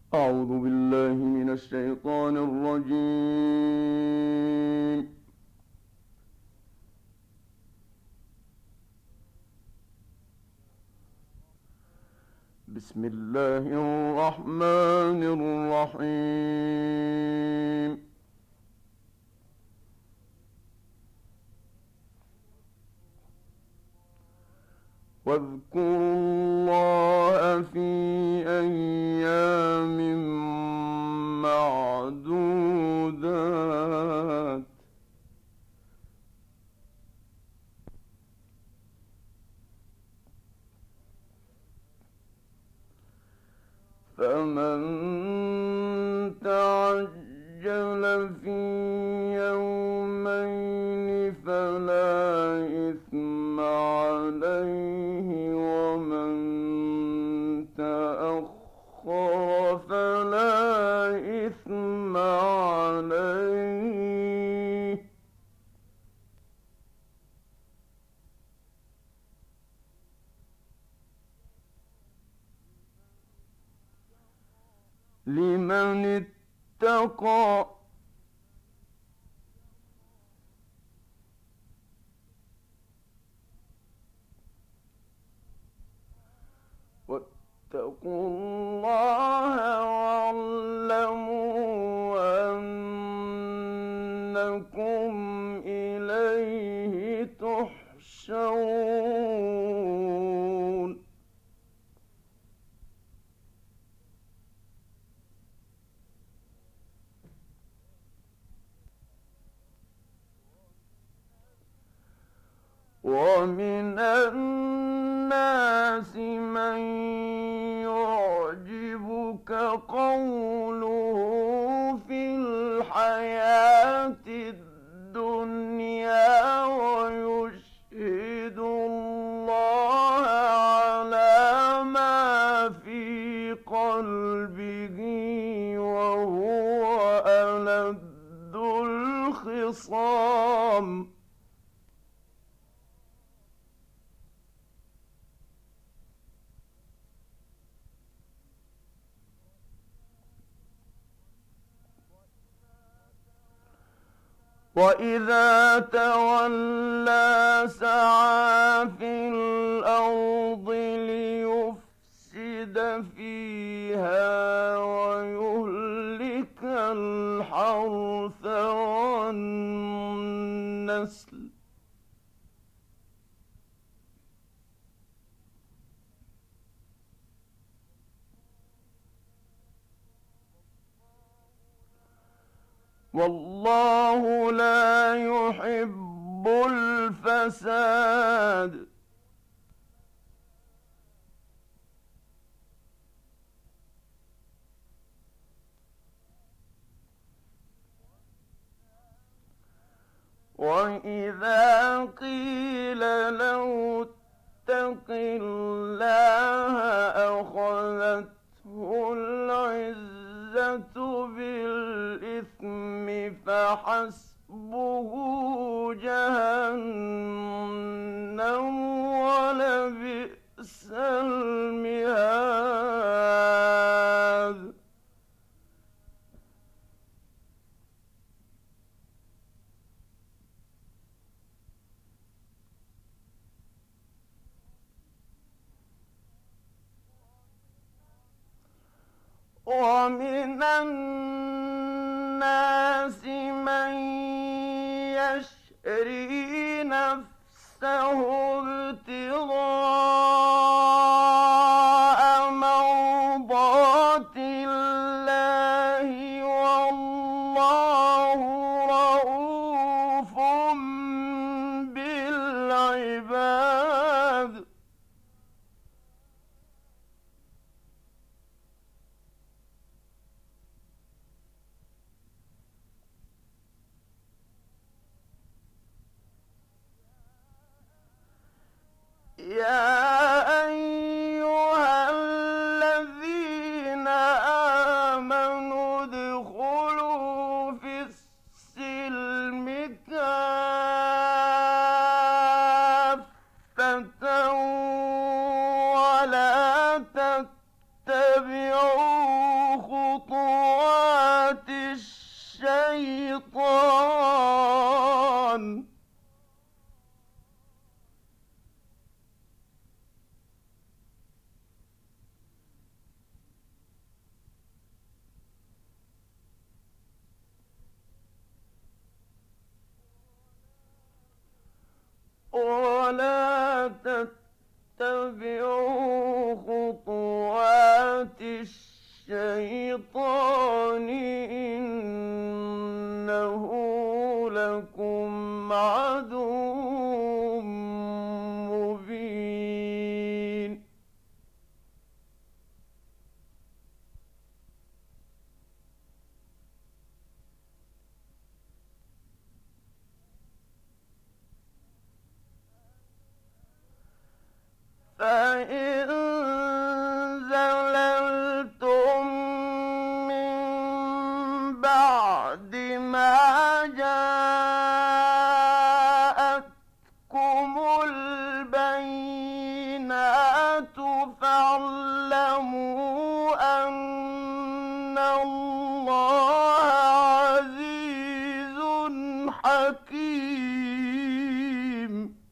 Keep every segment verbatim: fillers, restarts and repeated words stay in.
أعوذ بالله من الشيطان الرجيم. بسم الله الرحمن الرحيم. واذكروا الله في أيام معدودات. فمن تعجل في يومين فلا إثم عليه، ومن تأخر فلا إثم عليه. لمن اتقى. واتقوا الله واعلموا أنكم إليه تحشرون. ومن الناس من يعجبك قوله في الحياة الدنيا ويشهد الله على ما في قلبه وهو ألد الخصام. وإذا تولى سعى في الأرض ليفسد فيها ويهلك الحرث والنسل. والله لا يحب الفساد. وإذا قيل له اتق الله أخذته العزة بالإثم فحسبه جهنم ولبئس المهاد. ومن الناس من يشري نفسه ابتغاء مرضات الله والله رؤوف بالعباد. يا تتبعوا خطوات الشيطان إنه لكم عدو مبين. فإن زللتم من بعد ما جاءتكم البينات فاعلموا أن الله عزيز حكيم.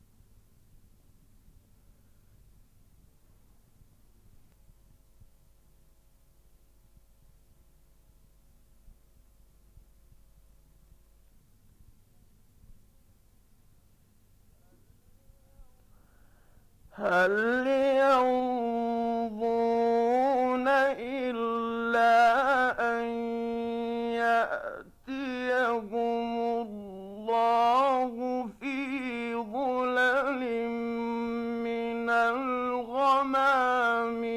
هل ينظرون إلا أن يأتيهم الله في ظلل من الغمام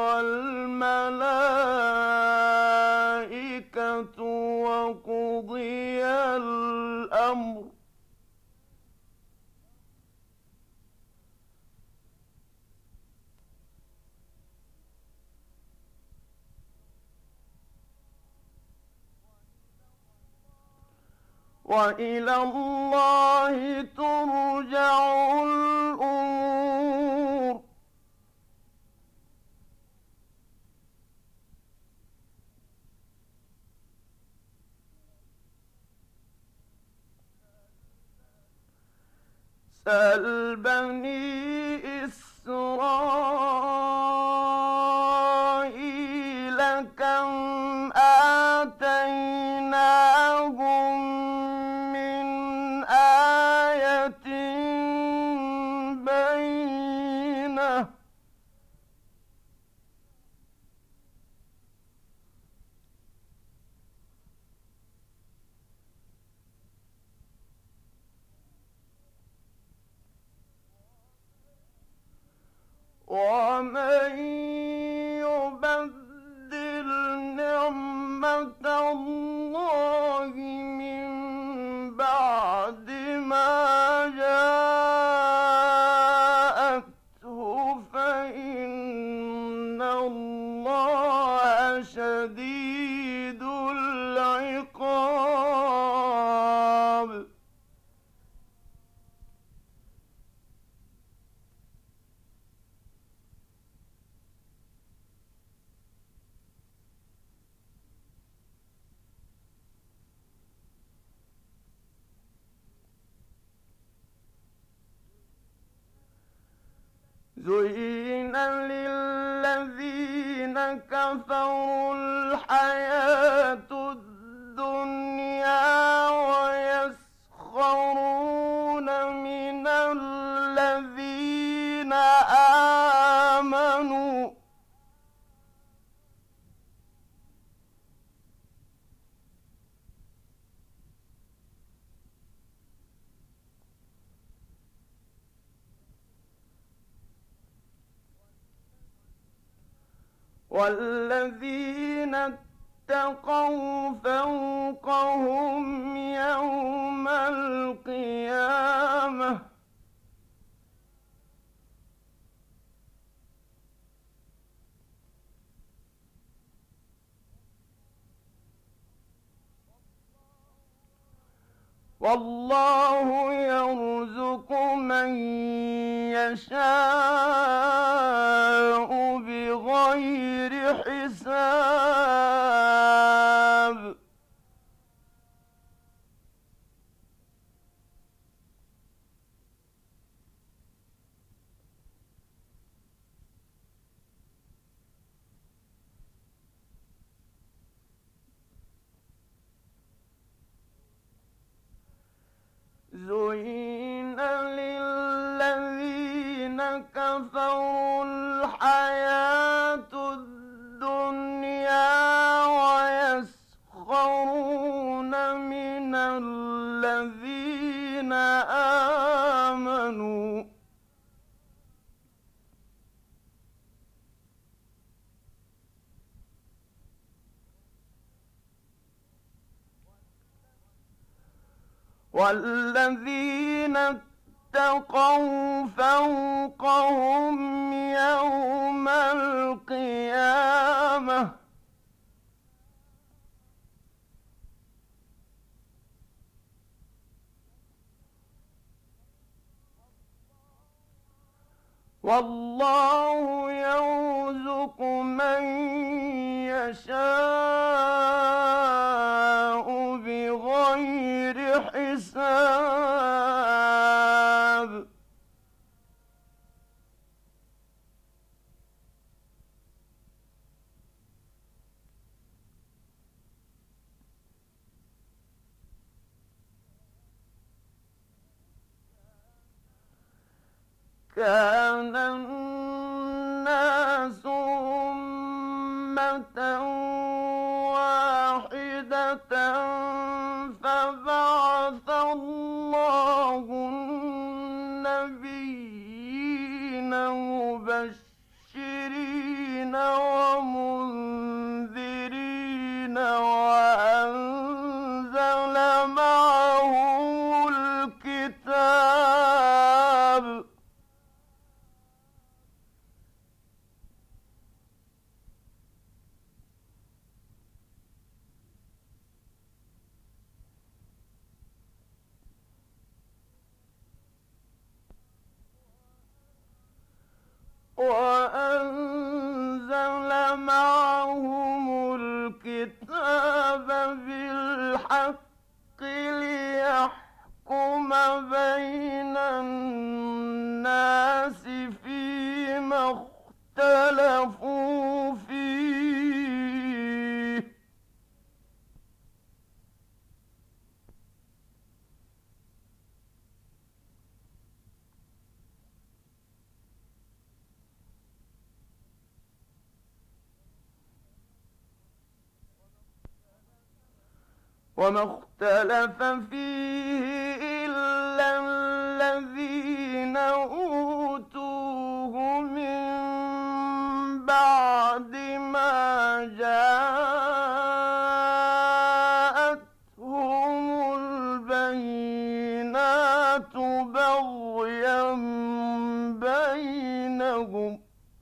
والملائكة وقضي الأمر وإلى الله ترجع الأمور. سَلْ بني إسرائيل كم آتيناهم من آية بينة ومن يبدل نعمة الله من بعد ما جاءته فإن الله شديد العقاب. زين للذين كفروا الحياة الدنيا ويسخرون من الذين آمنوا والذين اتقوا فوقهم يوم القيامة والله يرزق من يشاء بغير حساب. زين للذين كفروا والذين اتقوا فوقهم يوم القيامة والله يرزق من يشاء بغير حساب كان الناس أمة واحدة فبعث الله النبيين مبشرين ومنذرين وأنزل معهم الكتاب وأنزل معهم الكتاب بالحق ليحكم بين الناس فيما اختلفوا فيه وما اختلف فيه إلا الذين أوتوه من بعد ما جاءتهم البينات بغيا بينهم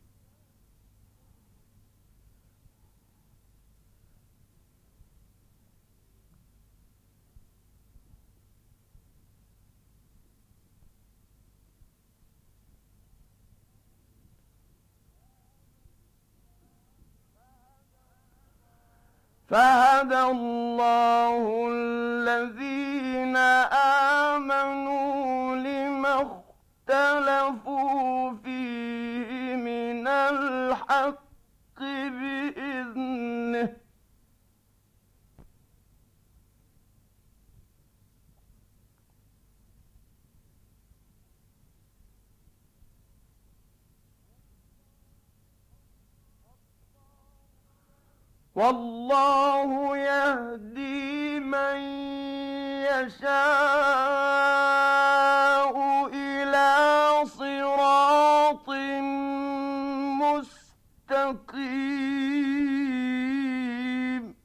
فهدى الله الذين آمنوا لما اختلفوا فيه من الحق بإذنه والله يهدي من يشاء إلى صراط مستقيم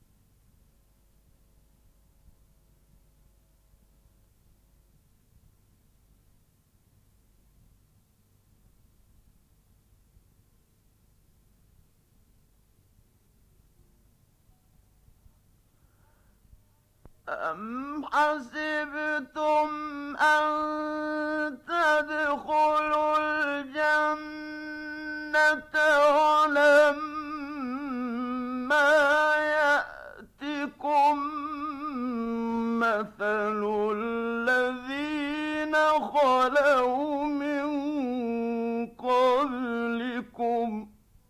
أم حسبتم أن تدخلوا الجنة ولما يأتكم مثل الذين خلوا من قبلكم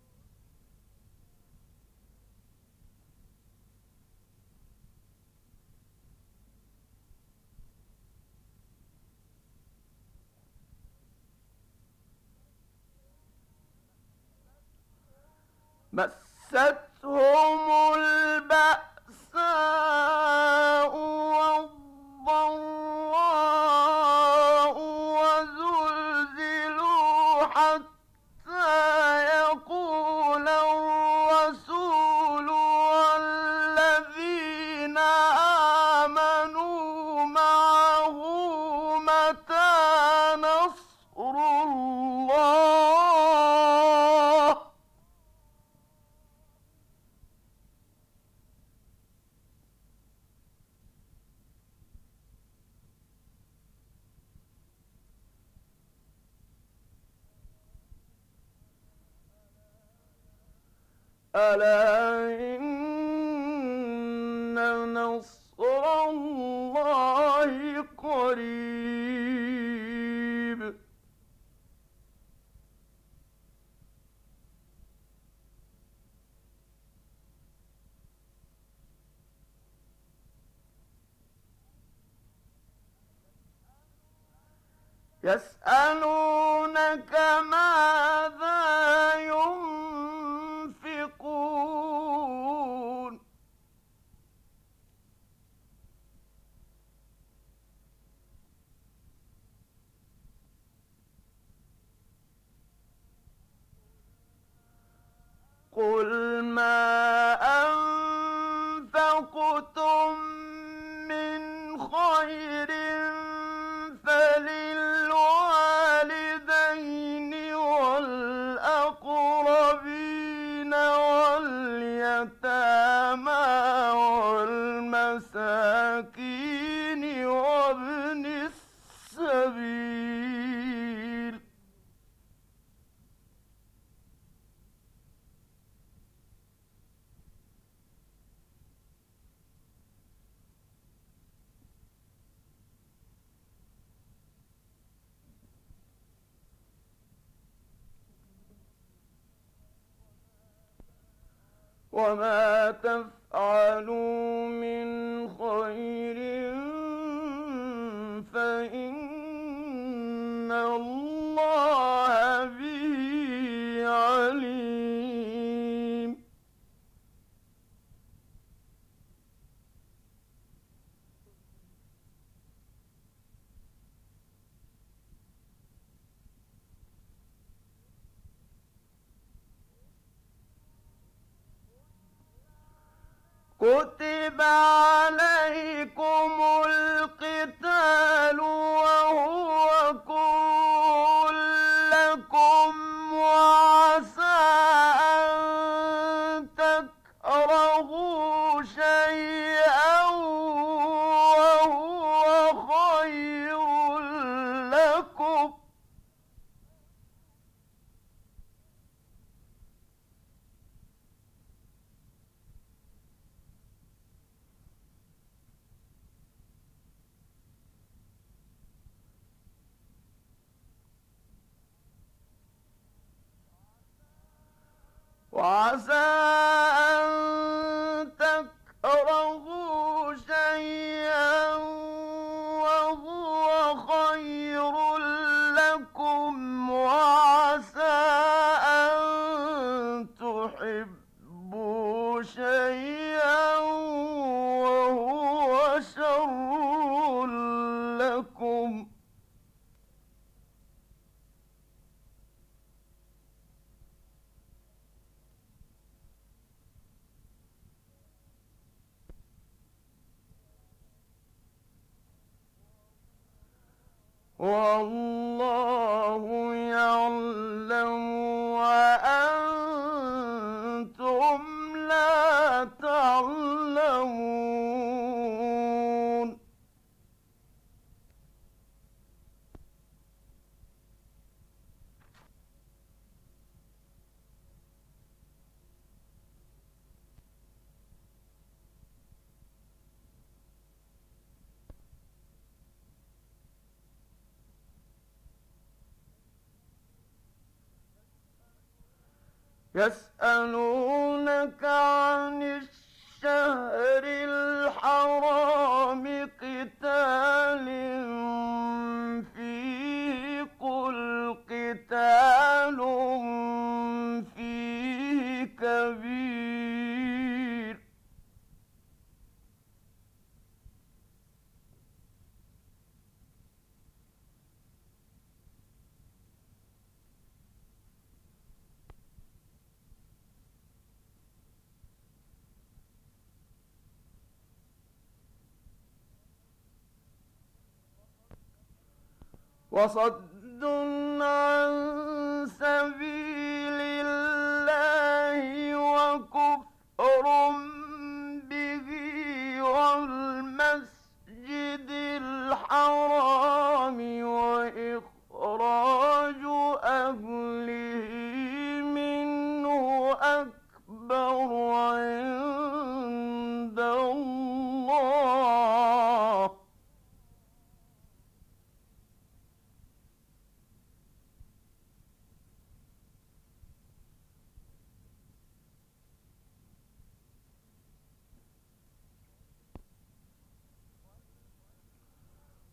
مستهم البأساء والضراء وزلزلوا حتى يقول الرسول والذين آمنوا معه الله ألا إن نصر الله قريب يسألونك ماذا ينفقون قل ما أنفقتم من خير فللوالدين والأقربين واليتامى والمساكين وابن السبيل وما تفعلوا من خير فإن الله به عليم كتب عليكم القتال وهو كره لكم وعسى أن تكرهوا شيئا وهو خير لكم وعسى أن تكرهوا شيئا وهو خير لكم وعسى أن تحبوا شيئا وهو شر لكم والله يعلم وأنتم لا تعلمون يسألونك عن الشهر الحرام قتال فيه قل قتال فيه كبير وصد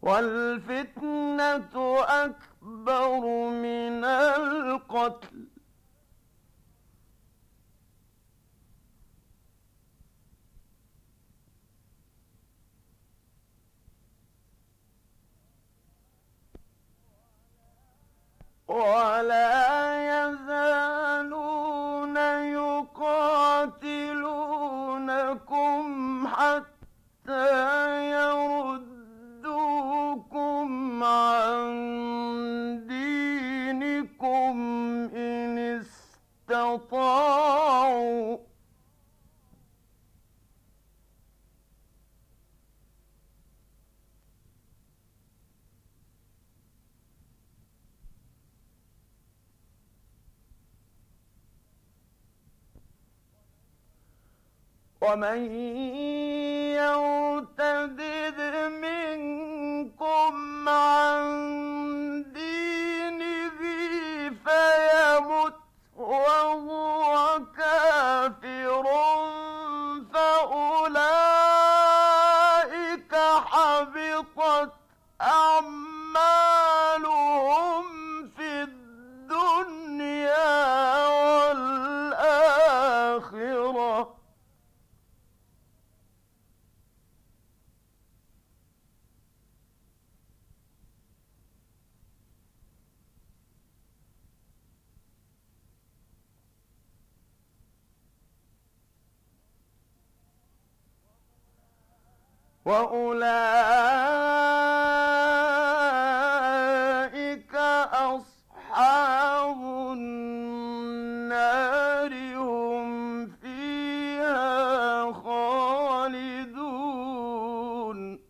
والفتنة أكبر من القتل ولا يزالون يقاتلونكم حتى يردوكم عن دينكم إن استطاعوا ومن يرتدد منكم عن دينه فيمت وهو كافر فأولئك حبطت أعمالهم في الدنيا والآخرة وأولئك أصحاب النار هم فيها خالدون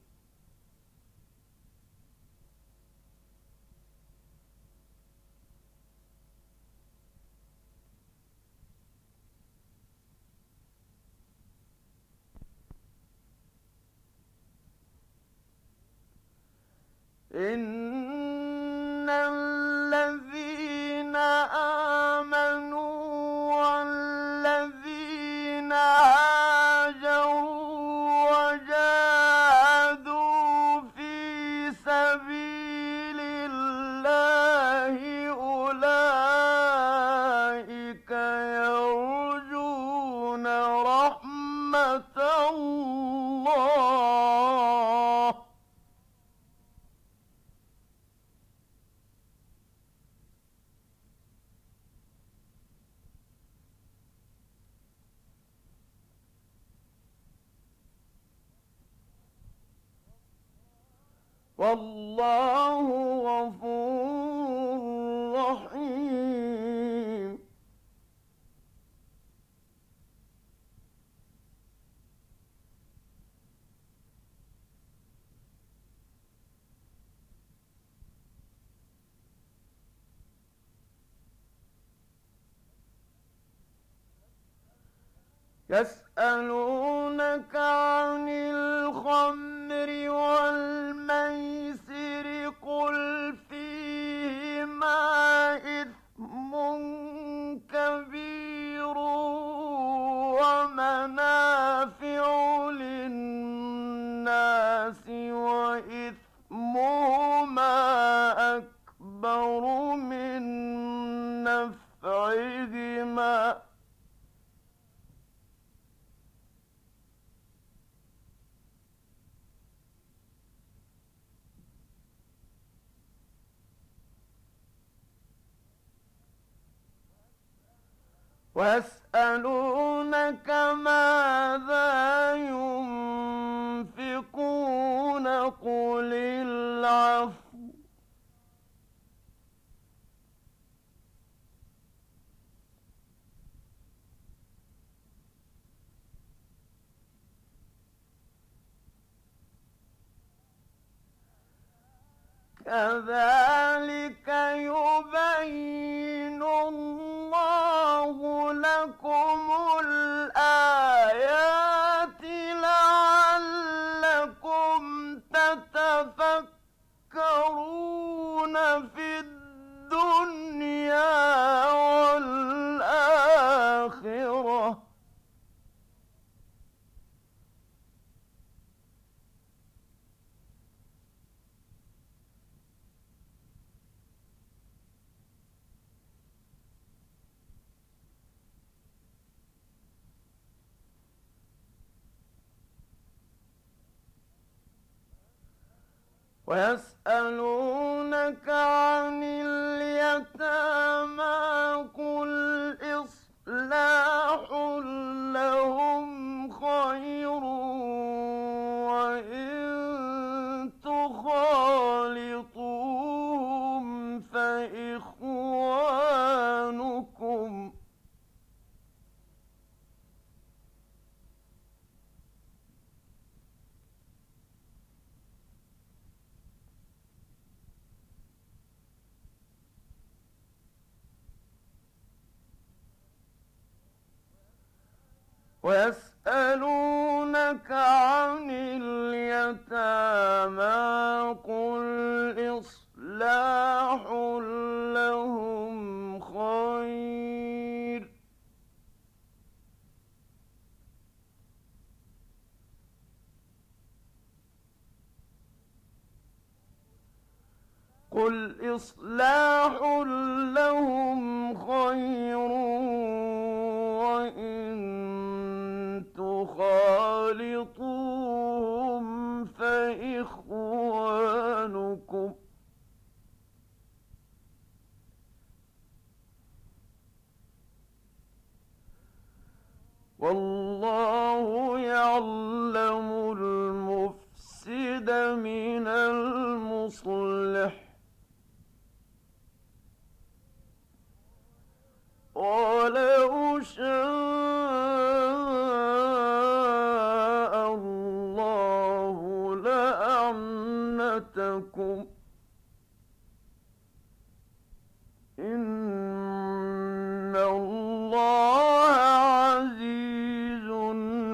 إن الذين آمنوا والذين هاجروا وجاهدوا في سبيل الله أولئك يرجون رحمة الله والله غفور رحيم يسألونك عن الخمر والميسر قل فيهما إثم كبير ومنافع للناس وإثمهما أكبر من نفعهما ويسألونك ماذا ينفقون قل العفو كذلك يبين الله لكم الآيات لعلكم تتفكرون في الدنيا والآخرة ويسألونك عن اليتامى قل إصلاح لهم خير وإن تخالطوهم فإخوانكم ويسألونك عن اليتامى قل إصلاح لهم خير قل إصلاح لهم خير وإن تخالطوهم فإخوانكم والله يعلم المفسد من المصلح ولو شاء الله لأعنتكم إن الله عزيز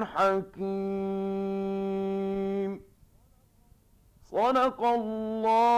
حكيم. صدق الله